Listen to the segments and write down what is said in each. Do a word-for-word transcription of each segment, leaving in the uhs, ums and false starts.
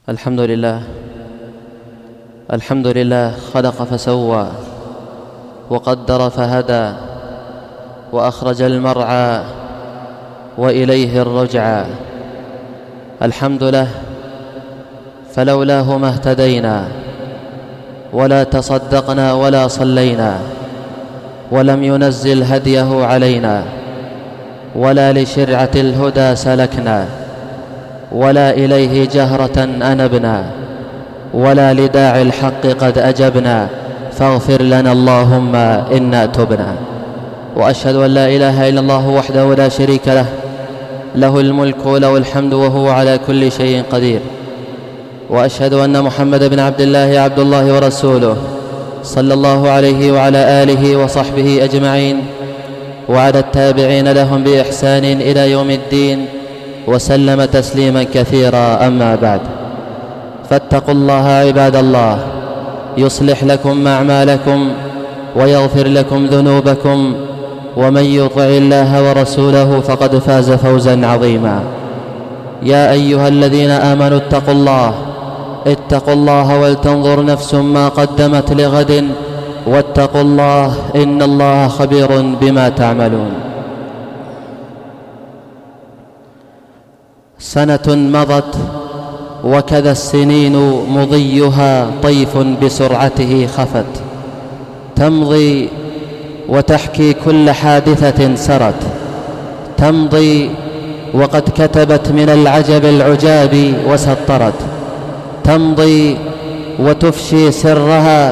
الحمد لله الحمد لله خلق فسوى وقدر فهدى وأخرج المرعى وإليه الرجعى. الحمد له فلولاه ما اهتدينا ولا تصدقنا ولا صلينا، ولم ينزل هديه علينا، ولا لشرعة الهدى سلكنا، ولا إليه جهرة أنبنا، ولا لداعي الحق قد أجبنا، فاغفر لنا اللهم إنا تبنا. وأشهد أن لا إله إلا الله وحده لا شريك له، له الملك وله الحمد وهو على كل شيء قدير. وأشهد أن محمد بن عبد الله عبد الله ورسوله، صلى الله عليه وعلى آله وصحبه أجمعين، وعلى التابعين لهم بإحسان إلى يوم الدين، وسلم تسليما كثيرا. أما بعد، فاتقوا الله عباد الله، يصلح لكم أعمالكم ويغفر لكم ذنوبكم، ومن يطع الله ورسوله فقد فاز فوزا عظيما. يا أيها الذين آمنوا اتقوا الله اتقوا الله ولتنظر نفس ما قدمت لغد، واتقوا الله إن الله خبير بما تعملون. سنة مضت وكذا السنين مضيها طيف بسرعته خفت، تمضي وتحكي كل حادثة سرت، تمضي وقد كتبت من العجب العجاب وسطرت، تمضي وتفشي سرها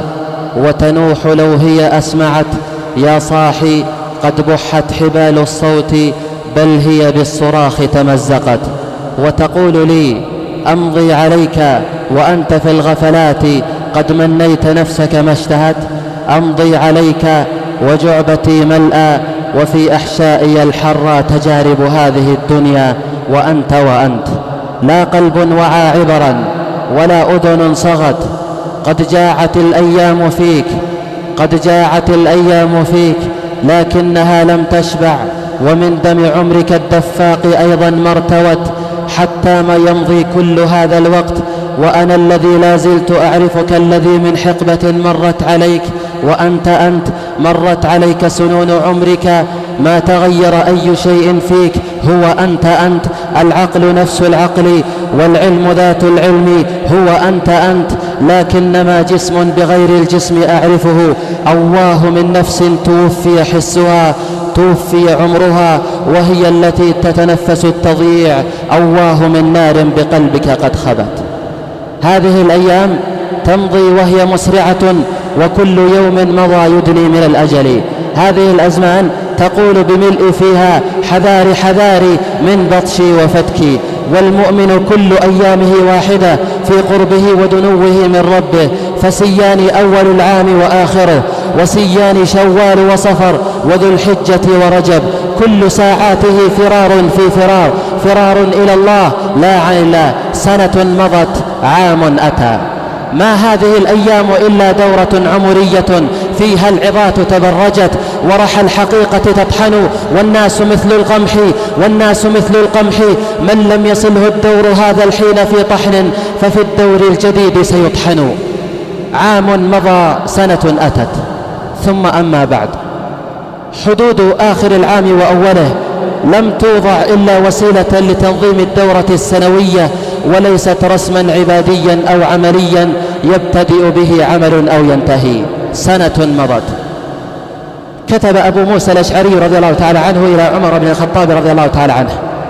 وتنوح لو هي أسمعت، يا صاحي قد بحت حبال الصوت بل هي بالصراخ تمزقت، وتقول لي أمضي عليك وأنت في الغفلات قد منيت نفسك ما اشتهت، أمضي عليك وجعبتي ملأى وفي أحشائي الحرى تجارب هذه الدنيا، وأنت وأنت لا قلب وعى عبرا ولا أذن صغت، قد جاعت الأيام فيك قد جاعت الأيام فيك لكنها لم تشبع، ومن دم عمرك الدفاق أيضا ما ارتوت، حتى ما يمضي كل هذا الوقت وأنا الذي لا زلت أعرفك، الذي من حقبة مرت عليك وأنت أنت، مرت عليك سنون عمرك ما تغير أي شيء فيك، هو أنت أنت، العقل نفس العقل والعلم ذات العلم، هو أنت أنت، لكنما جسم بغير الجسم أعرفه، أواه من نفس توفي حسها توفي عمرها وهي التي تتنفس التضييع، أواه من نار بقلبك قد خبت. هذه الأيام تمضي وهي مسرعة، وكل يوم مضى يدني من الأجل. هذه الأزمان تقول بملء فيها حذاري حذاري من بطشي وفتكي، والمؤمن كل أيامه واحدة في قربه ودنوه من ربه، فسيان أول العام وآخره، وسيان شوال وصفر وذو الحجة ورجب، كل ساعاته فرار في فرار، فرار إلى الله لا عن الله. سنة مضت عام أتى، ما هذه الأيام إلا دورة عمرية فيها العظات تبرجت ورح الحقيقة تطحن، والناس مثل القمح والناس مثل القمح، من لم يصله الدور هذا الحين في طحن ففي الدور الجديد سيطحن. عام مضى سنة أتت، ثم أما بعد، حدود آخر العام وأوله لم توضع إلا وسيلة لتنظيم الدورة السنوية، وليست رسما عباديا أو عمليا يبتدئ به عمل أو ينتهي. سنة مضت. كتب أبو موسى الأشعري رضي الله تعالى عنه إلى عمر بن الخطاب رضي الله تعالى عنه: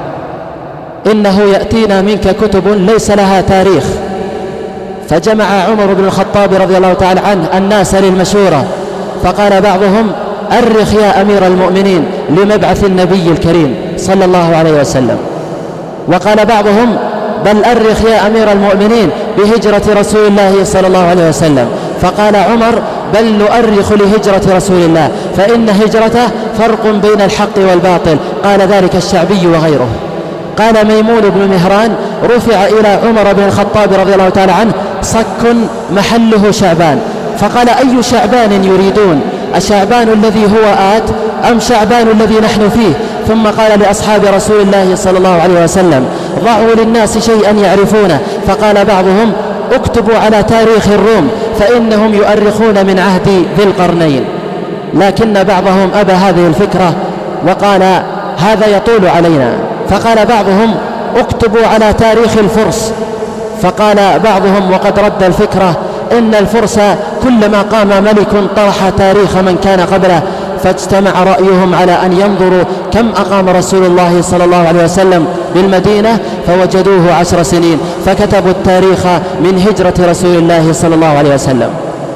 إنه يأتينا منك كتب ليس لها تاريخ. فجمع عمر بن الخطاب رضي الله تعالى عنه الناس للمشورة، فقال بعضهم: أرخ يا أمير المؤمنين لمبعث النبي الكريم صلى الله عليه وسلم. وقال بعضهم: بل أرخ يا أمير المؤمنين بهجرة رسول الله صلى الله عليه وسلم. فقال عمر: بل نؤرخ لهجرة رسول الله، فإن هجرته فرق بين الحق والباطل. قال ذلك الشعبي وغيره. قال ميمون بن مهران: رفع إلى عمر بن الخطاب رضي الله تعالى عنه صك محله شعبان، فقال: أي شعبان يريدون؟ أشعبان الذي هو آت أم شعبان الذي نحن فيه؟ ثم قال لأصحاب رسول الله صلى الله عليه وسلم: ضعوا للناس شيئا يعرفونه. فقال بعضهم: اكتبوا على تاريخ الروم فإنهم يؤرخون من عهد ذي القرنين. لكن بعضهم أبى هذه الفكرة وقال: هذا يطول علينا. فقال بعضهم: اكتبوا على تاريخ الفرس. فقال بعضهم وقد رد الفكرة: إن الفرس كلما قام ملك طرح تاريخ من كان قبله. فاجتمع رأيهم على أن ينظروا كم أقام رسول الله صلى الله عليه وسلم بالمدينة، فوجدوه عشر سنين، فكتبوا التاريخ من هجرة رسول الله صلى الله عليه وسلم.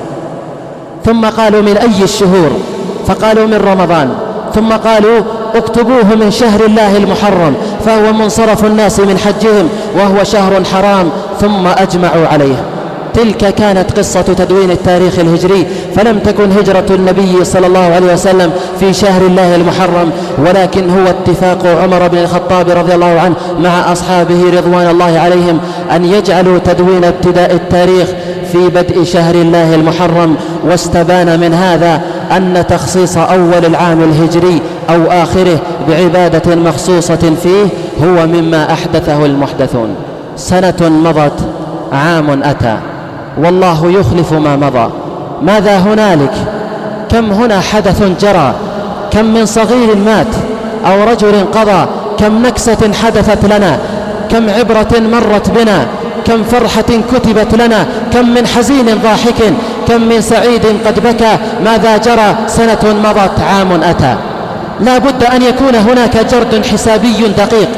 ثم قالوا: من أي الشهور؟ فقالوا: من رمضان. ثم قالوا: اكتبوه من شهر الله المحرم فهو منصرف الناس من حجهم وهو شهر حرام. ثم أجمعوا عليه. تلك كانت قصة تدوين التاريخ الهجري، فلم تكن هجرة النبي صلى الله عليه وسلم في شهر الله المحرم، ولكن هو اتفاق عمر بن الخطاب رضي الله عنه مع أصحابه رضوان الله عليهم أن يجعلوا تدوين ابتداء التاريخ في بدء شهر الله المحرم. واستبان من هذا أن تخصيص أول العام الهجري أو آخره بعبادة مخصوصة فيه هو مما أحدثه المحدثون. سنة مضت، عام أتى، والله يخلف ما مضى. ماذا هنالك؟ كم هنا حدث جرى، كم من صغير مات أو رجل قضى، كم نكسة حدثت لنا، كم عبرة مرت بنا، كم فرحة كتبت لنا، كم من حزين ضاحك، كم من سعيد قد بكى. ماذا جرى؟ سنة مضت، عام أتى. لا بد أن يكون هناك جرد حسابي دقيق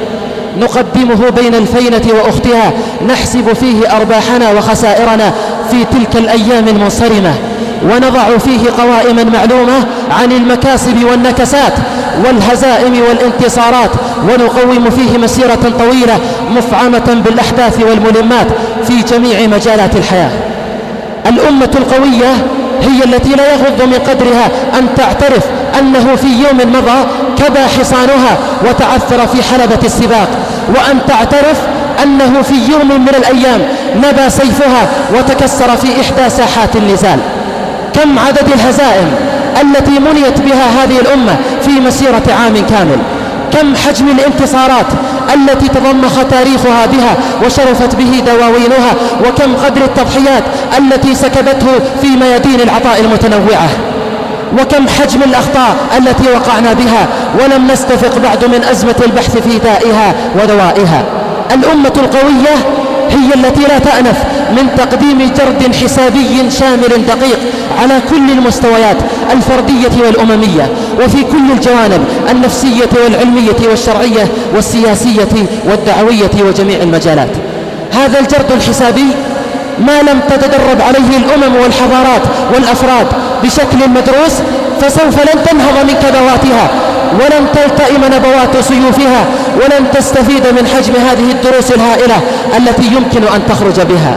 نقدمه بين الفينة وأختها، نحسب فيه أرباحنا وخسائرنا في تلك الأيام المنصرمة، ونضع فيه قوائما معلومة عن المكاسب والنكسات والهزائم والانتصارات، ونقوم فيه مسيرة طويلة مفعمة بالأحداث والملمات في جميع مجالات الحياة. الأمة القوية هي التي لا يغض من قدرها أن تعترف أنه في يوم مضى كبى حصانها وتعثر في حلبة السباق، وأن تعترف أنه في يوم من الأيام نبى سيفها وتكسر في إحدى ساحات النزال. كم عدد الهزائم التي منيت بها هذه الأمة في مسيرة عام كامل، كم حجم الانتصارات التي تضمخ تاريخها بها وشرفت به دواوينها، وكم قدر التضحيات التي سكبته في ميادين العطاء المتنوعة، وكم حجم الأخطاء التي وقعنا بها ولم نستفق بعد من أزمة البحث في دائها ودوائها. الأمة القوية هي التي لا تأنف من تقديم جرد حسابي شامل دقيق على كل المستويات الفردية والأممية، وفي كل الجوانب النفسية والعلمية والشرعية والسياسية والدعوية وجميع المجالات. هذا الجرد الحسابي ما لم تتدرب عليه الأمم والحضارات والأفراد بشكل مدروس فسوف لن تنهض من كبواتها، ولن تلتئم نبوات سيوفها، ولن تستفيد من حجم هذه الدروس الهائلة التي يمكن أن تخرج بها.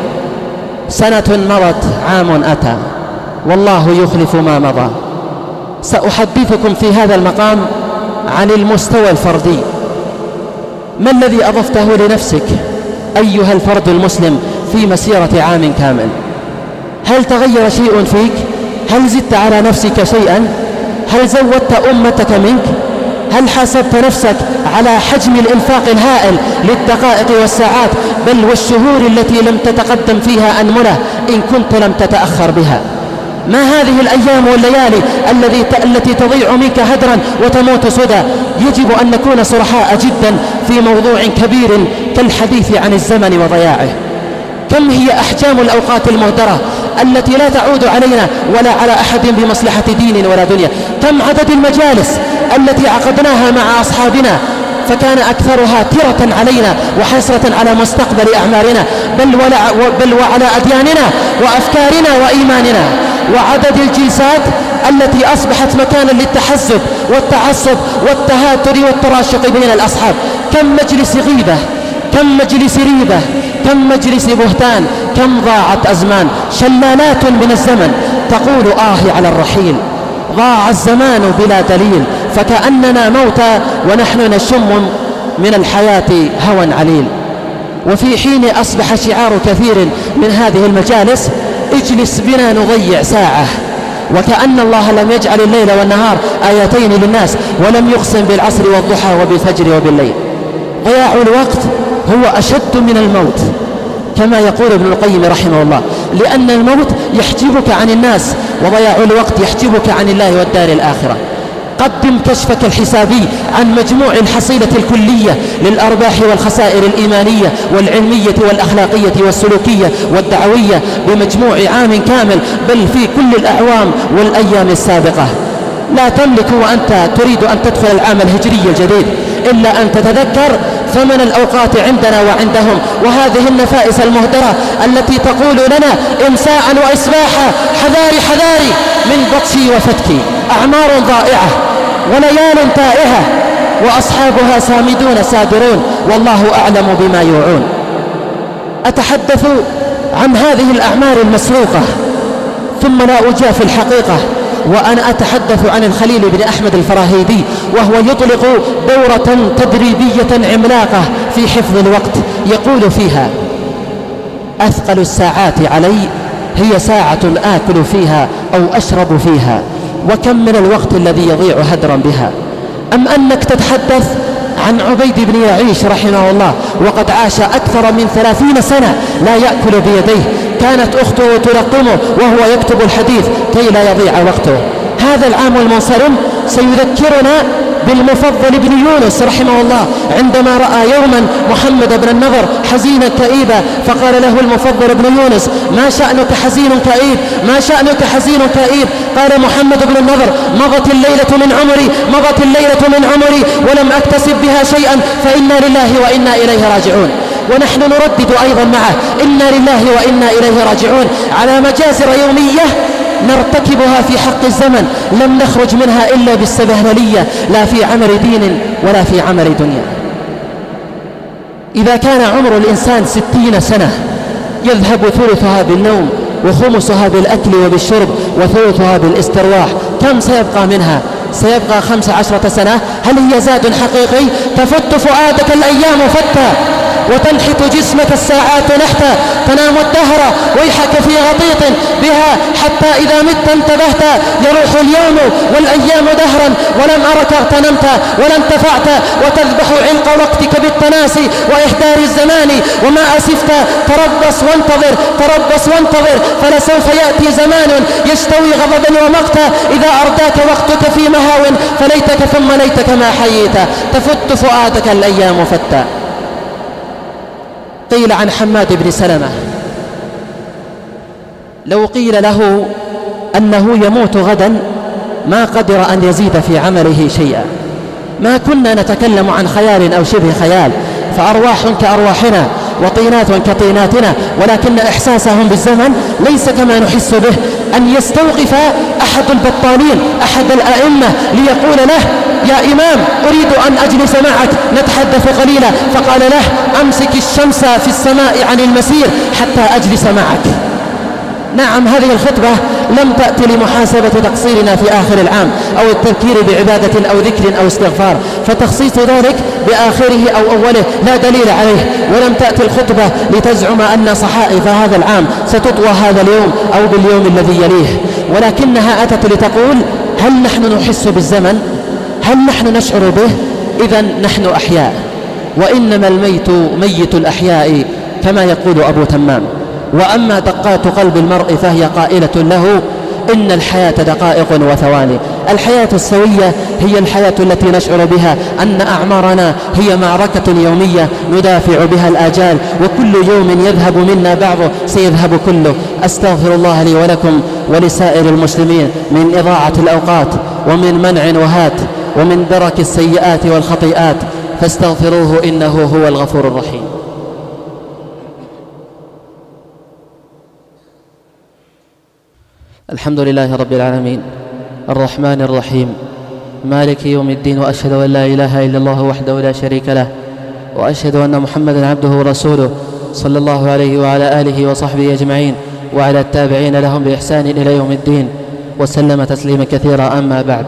سنة مضت، عام أتى، والله يخلف ما مضى. سأحدثكم في هذا المقام عن المستوى الفردي. ما الذي أضفته لنفسك أيها الفرد المسلم في مسيرة عام كامل؟ هل تغير شيء فيك؟ هل زدت على نفسك شيئا؟ هل زودت أمتك منك؟ هل حاسبت نفسك على حجم الإنفاق الهائل للدقائق والساعات بل والشهور التي لم تتقدم فيها أنملة إن كنت لم تتأخر بها؟ ما هذه الأيام والليالي الذي التي تضيع منك هدرا وتموت سدى؟ يجب أن نكون صرحاء جدا في موضوع كبير كالحديث عن الزمن وضياعه. كم هي أحجام الأوقات المهدرة التي لا تعود علينا ولا على أحد بمصلحة دين ولا دنيا؟ كم عدد المجالس التي عقدناها مع أصحابنا فكان أكثرها ترة علينا وحسرة على مستقبل أعمارنا بل, بل وعلى أدياننا وأفكارنا وإيماننا. وعدد الجلسات التي أصبحت مكانا للتحزب والتعصب والتهاتر والتراشق بين الأصحاب. كم مجلس غيبة، كم مجلس ريبة، كم مجلس بهتان، كم ضاعت أزمان، شلالات من الزمن تقول آه على الرحيل. ضاع الزمان بلا دليل فكأننا موتى ونحن نشم من الحياة هوى عليل. وفي حين أصبح شعار كثير من هذه المجالس اجلس بنا نضيع ساعة، وكأن الله لم يجعل الليل والنهار آيتين للناس ولم يقسم بالعصر والضحى وبالفجر وبالليل. ضياع الوقت هو أشد من الموت كما يقول ابن القيم رحمه الله، لأن الموت يحجبك عن الناس وضياع الوقت يحجبك عن الله والدار الآخرة. قدم كشفك الحسابي عن مجموع الحصيلة الكلية للأرباح والخسائر الإيمانية والعلمية والأخلاقية والسلوكية والدعوية بمجموع عام كامل، بل في كل الأعوام والأيام السابقة. لا تملك وأنت تريد أن تدخل العام الهجري الجديد إلا أن تتذكر ثمن الأوقات عندنا وعندهم، وهذه النفائس المهدرة التي تقول لنا إمساء وإصباحا حذاري حذاري من بطشي وفتكي. أعمار ضائعة وليال تائهة وأصحابها سامدون سادرون والله أعلم بما يوعون. أتحدث عن هذه الأعمار المسروقة ثم لا أجافي الحقيقة، وأنا أتحدث عن الخليل بن أحمد الفراهيدي، وهو يطلق دورة تدريبية عملاقة في حفظ الوقت يقول فيها: أثقل الساعات علي هي ساعة آكل فيها أو أشرب فيها، وكم من الوقت الذي يضيع هدرا بها. أم أنك تتحدث عن عبيد بن يعيش رحمه الله وقد عاش أكثر من ثلاثين سنة لا يأكل بيديه، كانت أخته تلقمه وهو يكتب الحديث كي لا يضيع وقته. هذا العام المنصرم سيذكرنا بالمفضل بن يونس رحمه الله عندما رأى يوما محمد بن النضر حزينا كئيبا، فقال له المفضل بن يونس: ما شأنك حزين كئيب؟ ما شأنك حزين كئيب؟ قال محمد بن النضر: مضت الليلة من عمري مضت الليلة من عمري ولم أكتسب بها شيئا فإنا لله وإنا إليه راجعون. ونحن نردد أيضا معه: إنا لله وإنا إليه راجعون، على مجازر يومية نرتكبها في حق الزمن لم نخرج منها إلا بالسبهللية، لا في عمر دين ولا في عمر دنيا. إذا كان عمر الإنسان ستين سنة يذهب ثلثها بالنوم وخمسها بالأكل وبالشرب وثلثها بالاسترواح، كم سيبقى منها؟ سيبقى خمس عشرة سنة. هل هي زاد حقيقي؟ تفت فؤادك الأيام فتا وتنحت جسمك الساعات نحتا، تنام الدهر ويحك في غطيط بها حتى إذا مت انتبهت، يروح اليوم والأيام دهرا ولم أرك اغتنمت ولا انتفعت، وتذبح علق وقتك بالتناسي وإحدار الزمان وما أسفت. تربص وانتظر تربص وانتظر فلسوف يأتي زمان يستوي غضبا ومقتا، إذا أرداك وقتك في مهاو فليتك ثم ليتك ما حييت، تفت فؤادك الأيام فتا. قيل عن حماد بن سلمة: لو قيل له أنه يموت غدا ما قدر أن يزيد في عمله شيئا. ما كنا نتكلم عن خيال أو شبه خيال، فأرواح كأرواحنا وطينات كطيناتنا، ولكن إحساسهم بالزمن ليس كما نحس به. أن يستوقف أحد البطالين أحد الأئمة ليقول له: يا إمام أريد أن أجلس معك نتحدث قليلا، فقال له: أمسك الشمس في السماء عن المسير حتى أجلس معك. نعم، هذه الخطبة لم تأتي لمحاسبة تقصيرنا في آخر العام أو التذكير بعبادة أو ذكر أو استغفار، فتخصيص ذلك بآخره أو أوله لا دليل عليه. ولم تأتي الخطبة لتزعم أن صحائف هذا العام ستطوى هذا اليوم أو باليوم الذي يليه، ولكنها أتت لتقول: هل نحن نحس بالزمن؟ هل نحن نشعر به؟ إذن نحن أحياء، وإنما الميت ميت الأحياء كما يقول أبو تمام. وأما دقات قلب المرء فهي قائلة له: إن الحياة دقائق وثواني. الحياة السوية هي الحياة التي نشعر بها أن أعمارنا هي معركة يومية ندافع بها الآجال، وكل يوم يذهب منا بعضه سيذهب كله. أستغفر الله لي ولكم ولسائر المسلمين من إضاعة الأوقات ومن منع وهات ومن درك السيئات والخطيئات، فاستغفروه إنه هو الغفور الرحيم. الحمد لله رب العالمين الرحمن الرحيم مالك يوم الدين، وأشهد أن لا إله إلا الله وحده لا شريك له، وأشهد أن محمدا عبده ورسوله صلى الله عليه وعلى آله وصحبه أجمعين وعلى التابعين لهم بإحسان إلى يوم الدين وسلم تسليما كثيرا. أما بعد،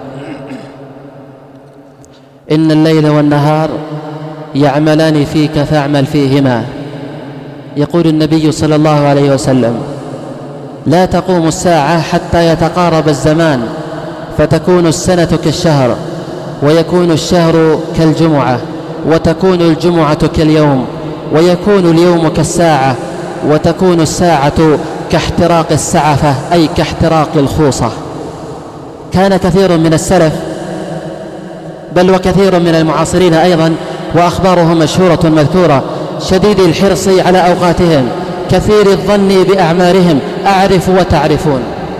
إن الليل والنهار يعملان فيك فاعمل فيهما. يقول النبي صلى الله عليه وسلم: لا تقوم الساعة حتى يتقارب الزمان، فتكون السنة كالشهر، ويكون الشهر كالجمعة، وتكون الجمعة كاليوم، ويكون اليوم كالساعة، وتكون الساعة كاحتراق السعفة، أي كاحتراق الخوصة. كان كثير من السلف بل وكثير من المعاصرين أيضا، وأخبارهم مشهورة مذكورة، شديد الحرص على أوقاتهم، كثير الظن بأعمارهم. أعرف وتعرفون.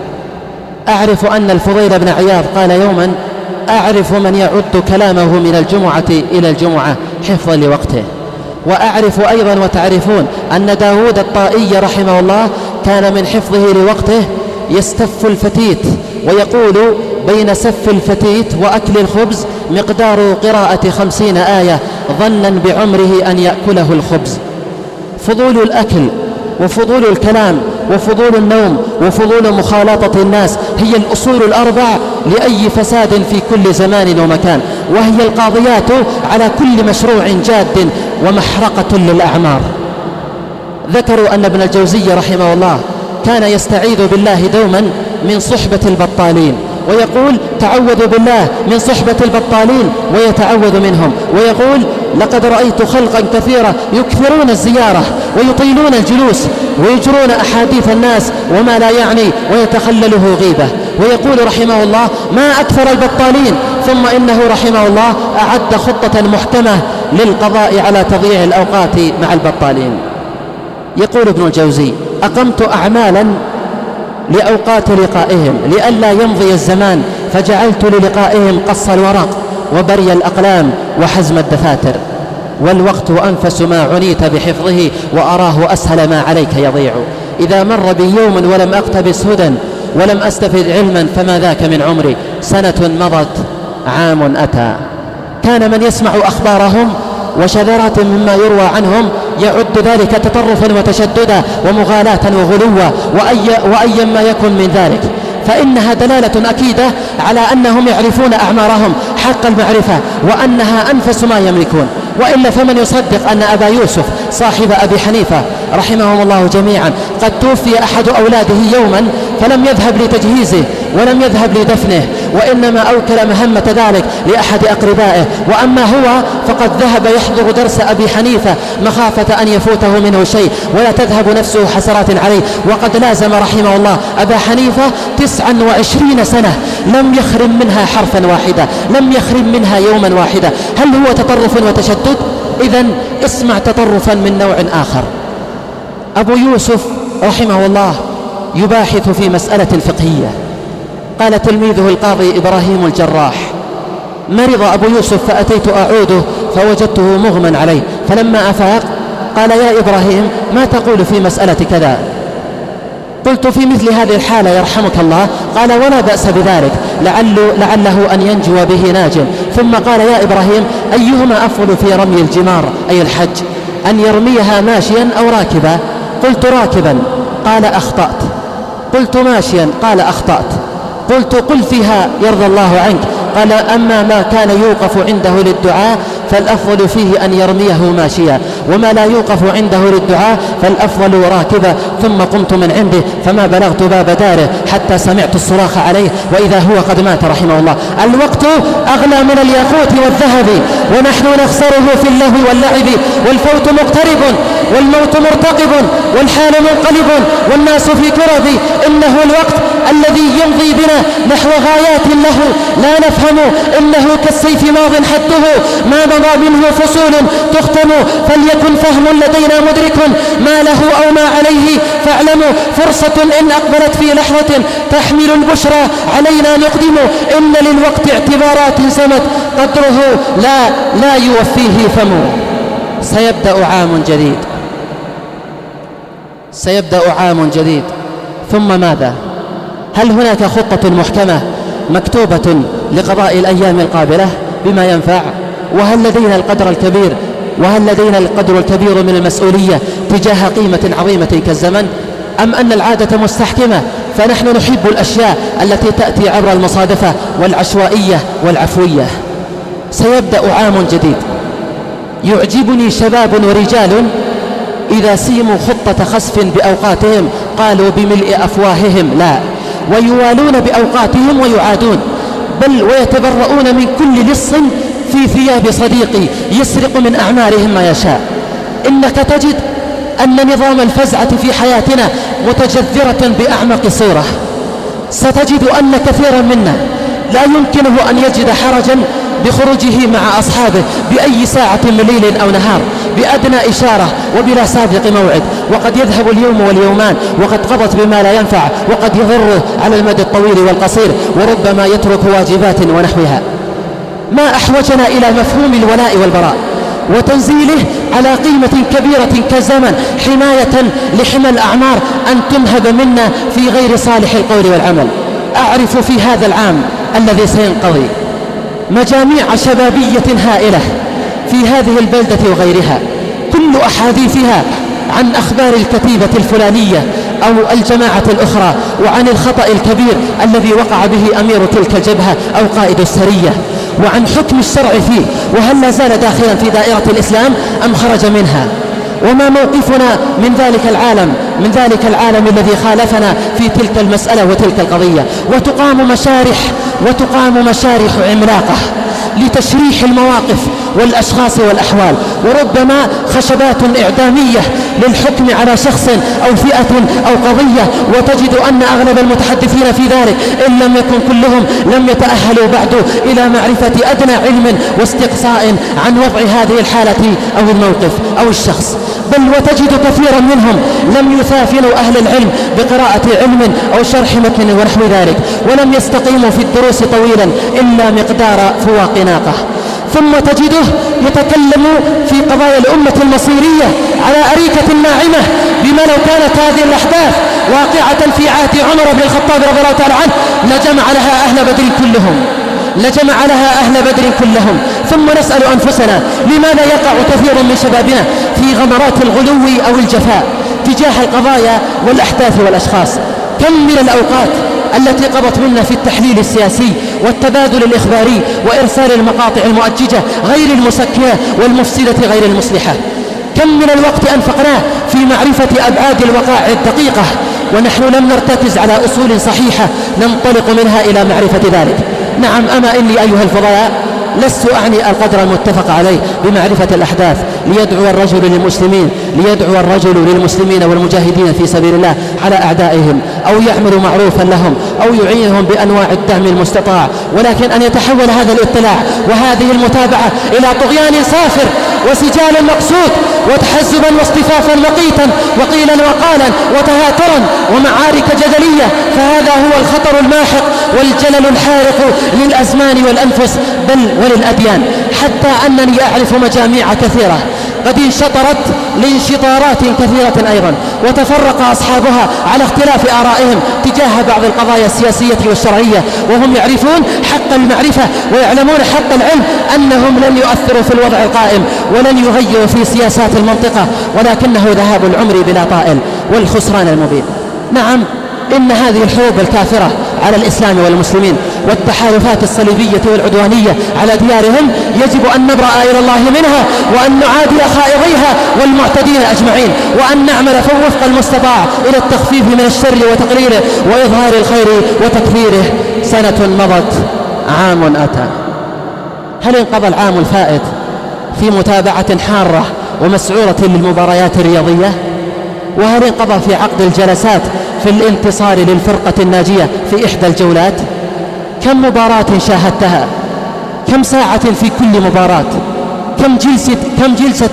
أعرف أن الفضيل بن عياض قال يوما: أعرف من يعد كلامه من الجمعة إلى الجمعة حفظا لوقته. وأعرف أيضا وتعرفون أن داود الطائي رحمه الله كان من حفظه لوقته يستف الفتيت، ويقول: بين سف الفتيت وأكل الخبز مقدار قراءة خمسين آية، ظنا بعمره أن يأكله الخبز. فضول الأكل وفضول الكلام وفضول النوم وفضول مخالطة الناس هي الأصول الأربع لأي فساد في كل زمان ومكان، وهي القاضيات على كل مشروع جاد ومحرقة للأعمار. ذكروا أن ابن الجوزي رحمه الله كان يستعيذ بالله دوما من صحبة البطالين، ويقول: تعوذ بالله من صحبة البطالين، ويتعوذ منهم، ويقول: لقد رأيت خلقا كثيرة يكثرون الزيارة ويطيلون الجلوس ويجرون أحاديث الناس وما لا يعني ويتخلله غيبة. ويقول رحمه الله: ما أكثر البطالين. ثم إنه رحمه الله أعد خطة محكمة للقضاء على تضييع الأوقات مع البطالين. يقول ابن الجوزي: أقمت أعمالا لأوقات لقائهم لئلا يمضي الزمان، فجعلت للقائهم قص الورق وبري الأقلام وحزم الدفاتر، والوقت أنفس ما عنيت بحفظه، وأراه أسهل ما عليك يضيع. إذا مر بي يوم ولم أقتبس هدى ولم أستفد علما، فما ذاك من عمري، سنة مضت عام أتى. كان من يسمع أخبارهم وشذرات مما يروى عنهم يعد ذلك تطرفا وتشددا ومغالاة وغلوا، وأي, وأي ما يكن من ذلك، فإنها دلالة أكيدة على أنهم يعرفون أعمارهم حق المعرفة، وأنها أنفس ما يملكون. وإلا فمن يصدق أن أبا يوسف صاحب أبي حنيفة رحمهم الله جميعا قد توفي أحد أولاده يوما فلم يذهب لتجهيزه ولم يذهب لدفنه، وإنما أوكل مهمة ذلك لأحد أقربائه، وأما هو فقد ذهب يحضر درس أبي حنيفة مخافة أن يفوته منه شيء ولا تذهب نفسه حسرات عليه، وقد لازم رحمه الله أبا حنيفة تسعا وعشرين سنة لم يخرم منها حرفا واحدا، لم يخرم منها يوما واحدا. هل هو تطرف وتشدد؟ إذن اسمع تطرفا من نوع آخر. أبو يوسف رحمه الله يباحث في مسألة فقهية. قال تلميذه القاضي إبراهيم الجراح: مرض أبو يوسف فأتيت أعوده فوجدته مغمى عليه، فلما أفاق قال: يا إبراهيم ما تقول في مسألة كذا؟ قلت: في مثل هذه الحالة يرحمك الله. قال: ولا بأس بذلك، لعل لعله أن ينجو به ناج. ثم قال: يا إبراهيم أيهما أفضل في رمي الجمار أي الحج، أن يرميها ماشيا أو راكبا؟ قلت: راكبا. قال: أخطأت. قلت: ماشيا. قال: أخطأت. قلت: قل فيها يرضى الله عنك. قال: أما ما كان يوقف عنده للدعاء فالأفضل فيه أن يرميه ماشيا، وما لا يوقف عنده للدعاء فالأفضل راكبا. ثم قمت من عنده فما بلغت باب داره حتى سمعت الصراخ عليه وإذا هو قد مات رحمه الله. الوقت أغلى من الياقوت والذهب، ونحن نخسره في اللهو واللعب، والفوت مقترب والموت مرتقب والحال منقلب والناس في كرب. إنه الوقت الذي يمضي بنا نحو غايات له لا نفهم، إنه كالسيف ماض حده ما مضى منه فصول تختم، فليكن فهم لدينا مدرك ما له أو ما عليه، فاعلموا فرصة إن أقبلت في لحظة تحمل البشرى علينا نقدم، إن للوقت اعتبارات سمت قدره لا لا يوفيه فم. سيبدأ عام جديد، سيبدأ عام جديد، ثم ماذا؟ هل هناك خطة محكمة مكتوبة لقضاء الأيام القابلة بما ينفع؟ وهل لدينا القدر الكبير وهل لدينا القدر الكبير من المسؤولية تجاه قيمة عظيمة كالزمن؟ أم أن العادة مستحكمة فنحن نحب الأشياء التي تأتي عبر المصادفة والعشوائية والعفوية؟ سيبدأ عام جديد، يعجبني شباب ورجال إذا سيموا خطة خسف بأوقاتهم قالوا بملء أفواههم لا، ويوالون بأوقاتهم ويعادون، بل ويتبرؤون من كل لص في ثياب صديقي يسرق من أعمارهم ما يشاء. إنك تجد أن نظام الفزعة في حياتنا متجذرة بأعمق صورة. ستجد أن كثيرا منا لا يمكنه أن يجد حرجا بخروجه مع أصحابه بأي ساعة من ليل أو نهار بأدنى إشارة وبلا سابق موعد، وقد يذهب اليوم واليومان وقد قضت بما لا ينفع وقد يضره على المدى الطويل والقصير، وربما يترك واجبات ونحوها. ما أحوجنا إلى مفهوم الولاء والبراء وتنزيله على قيمة كبيرة كالزمن حماية لحمى الأعمار أن تنهب منا في غير صالح القول والعمل. أعرف في هذا العام الذي سينقضي مجاميع شبابية هائلة في هذه البلدة وغيرها، كل أحاديثها عن أخبار الكتيبة الفلانية أو الجماعة الأخرى، وعن الخطأ الكبير الذي وقع به أمير تلك الجبهة أو قائد السرية، وعن حكم الشرع فيه، وهل لا زال داخلا في دائرة الإسلام أم خرج منها، وما موقفنا من ذلك العالم من ذلك العالم الذي خالفنا في تلك المسألة وتلك القضية. وتقام مشارح وتقام مشارح عملاقة لتشريح المواقف والأشخاص والأحوال، وربما خشبات إعدامية للحكم على شخص أو فئة أو قضية، وتجد أن أغلب المتحدثين في ذلك إن لم يكن كلهم لم يتأهلوا بعد إلى معرفة أدنى علم واستقصاء عن وضع هذه الحالة أو الموقف أو الشخص، بل وتجد كثيرا منهم لم يثافنوا أهل العلم بقراءة علم أو شرح متن ونحو ذلك، ولم يستقيموا في الدروس طويلا إلا مقدار فواق ناقة. ثم تجده يتكلم في قضايا الأمة المصيرية على أريكة ناعمة، بما لو كانت هذه الأحداث واقعة في عهد عمر بن الخطاب رضي الله تعالى عنه لجمع لها أهل بدر كلهم لجمع لها أهل بدر كلهم. ثم نسأل أنفسنا لماذا يقع كثير من شبابنا في غمرات الغلو أو الجفاء تجاه القضايا والأحداث والأشخاص؟ كم من الأوقات التي قضت منا في التحليل السياسي والتبادل الإخباري وإرسال المقاطع المؤججة غير المسكنة والمفسدة غير المصلحة؟ كم من الوقت أنفقناه في معرفة أبعاد الوقائع الدقيقة ونحن لم نرتكز على أصول صحيحة ننطلق منها إلى معرفة ذلك؟ نعم، أما إني أيها الفضلاء لست أعني القدر المتفق عليه بمعرفة الأحداث ليدعو الرجل للمسلمين ليدعو الرجل للمسلمين والمجاهدين في سبيل الله على أعدائهم، أو يعمل معروفا لهم، أو يعينهم بأنواع الدعم المستطاع، ولكن أن يتحول هذا الاطلاع وهذه المتابعة إلى طغيان صافر وسجال مقصود وتحزبا واصطفافا مقيتا وقيلا وقالا وتهاترا ومعارك جدلية، فهذا هو الخطر الماحق والجلل الحارق للأزمان والأنفس بل وللأديان، حتى أنني أعرف مجاميع كثيرة قد انشطرت لانشطارات كثيرة أيضا، وتفرق أصحابها على اختلاف آرائهم تجاه بعض القضايا السياسية والشرعية، وهم يعرفون حق المعرفة ويعلمون حق العلم أنهم لن يؤثروا في الوضع القائم ولن يغيروا في سياسات المنطقة، ولكنه ذهاب العمر بلا طائل والخسران المبين. نعم، إن هذه الحروب الكافرة على الإسلام والمسلمين والتحالفات الصليبية والعدوانية على ديارهم يجب أن نبرأ إلى الله منها، وأن نعادي خائضيها والمعتدين أجمعين، وأن نعمل وفق المستطاع إلى التخفيف من الشر وتقريره وإظهار الخير وتكثيره. سنة مضت، عام أتى. هل انقضى العام الفائت في متابعة حارة ومسعورة للمباريات الرياضية؟ وهل انقضى في عقد الجلسات في الانتصار للفرقة الناجية في إحدى الجولات؟ كم مباراة شاهدتها؟ كم ساعة في كل مباراة؟ كم جلسة كم جلسة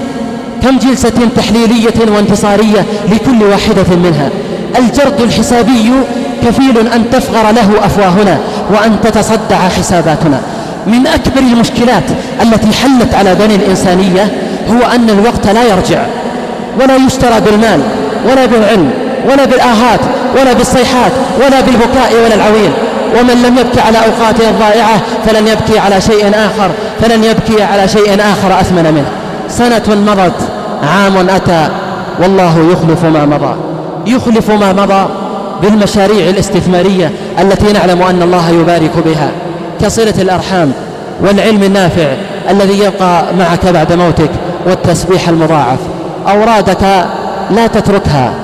كم جلسة تحليلية وانتصارية لكل واحدة منها؟ الجرد الحسابي كفيل أن تفغر له أفواهنا وأن تتصدع حساباتنا. من أكبر المشكلات التي حلت على بني الإنسانية هو أن الوقت لا يرجع ولا يشترى بالمال ولا بالعلم ولا بالآهات ولا بالصيحات ولا بالبكاء ولا العويل، ومن لم يبكي على أوقاته الضائعة فلن يبكي على شيء آخر فلن يبكي على شيء آخر أثمن منه. سنة مضت، عام أتى، والله يخلف ما مضى يخلف ما مضى بالمشاريع الاستثمارية التي نعلم أن الله يبارك بها، كصلة الأرحام والعلم النافع الذي يبقى معك بعد موتك والتسبيح المضاعف. أورادك لا تتركها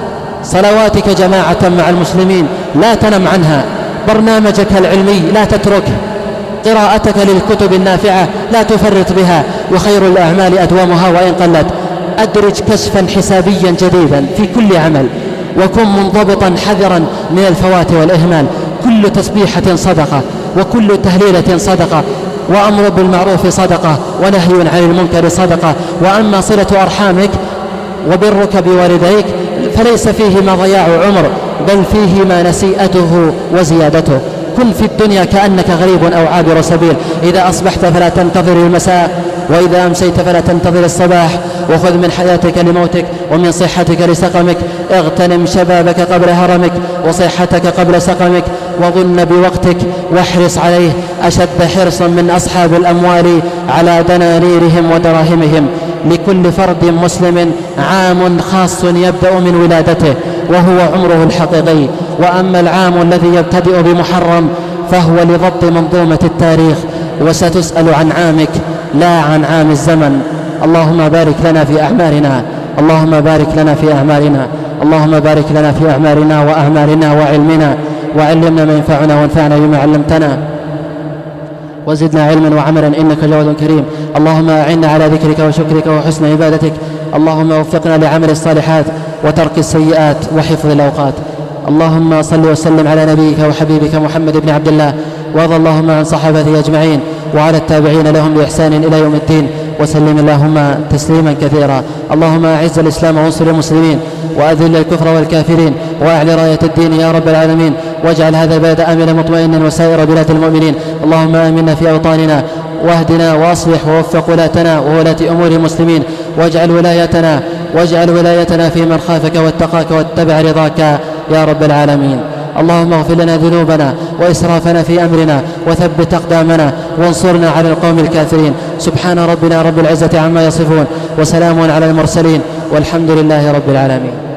صلواتك جماعة مع المسلمين لا تنم عنها، برنامجك العلمي لا تتركه، قراءتك للكتب النافعة لا تفرط بها، وخير الأعمال أدومها وإن قلت. أدرج كشفا حسابيا جديدا في كل عمل، وكن منضبطا حذرا من الفوات والإهمال. كل تسبيحة صدقة، وكل تهليلة صدقة، وأمر بالمعروف صدقة، ونهي عن المنكر صدقة. وأما صلة أرحامك وبرك بوالديك فليس فيهما ضياع عمر، بل فيهما نسيئته وزيادته. كن في الدنيا كأنك غريب أو عابر سبيل، إذا أصبحت فلا تنتظر المساء، وإذا أمسيت فلا تنتظر الصباح. وخذ من حياتك لموتك، ومن صحتك لسقمك. اغتنم شبابك قبل هرمك، وصحتك قبل سقمك. وظن بوقتك واحرص عليه أشد حرصا من أصحاب الأموال على دنانيرهم ودراهمهم. لكل فرد مسلم عام خاص يبدأ من ولادته وهو عمره الحقيقي، وأما العام الذي يبتدئ بمحرم فهو لضبط منظومة التاريخ، وستسأل عن عامك لا عن عام الزمن. اللهم بارك لنا في أعمارنا، اللهم بارك لنا في أعمارنا، اللهم بارك لنا في أعمارنا وأعمارنا وعلمنا، وعلمنا ما ينفعنا وانفعنا بما علمتنا، وزدنا علما وعملا إنك جواد كريم. اللهم أعنا على ذكرك وشكرك وحسن عبادتك. اللهم وفقنا لعمل الصالحات وترك السيئات وحفظ الأوقات. اللهم صل وسلم على نبيك وحبيبك محمد بن عبد الله، وارض اللهم عن صحابته أجمعين وعلى التابعين لهم بإحسان إلى يوم الدين، وسلم اللهم تسليما كثيرا. اللهم أعز الإسلام وانصر المسلمين، وأذل الكفر والكافرين، وأعل راية الدين يا رب العالمين، واجعل هذا البلد آمنا مطمئنا وسائر بلاد المؤمنين. اللهم آمنا في أوطاننا، واهدنا واصلح ووفق ولاتنا وولاة أمور المسلمين، واجعل ولايتنا واجعل ولايتنا في من خافك واتقاك واتبع رضاك يا رب العالمين. اللهم اغفر لنا ذنوبنا وإسرافنا في أمرنا، وثبت أقدامنا، وانصرنا على القوم الكافرين. سبحان ربنا رب العزة عما يصفون، وسلام على المرسلين، والحمد لله رب العالمين.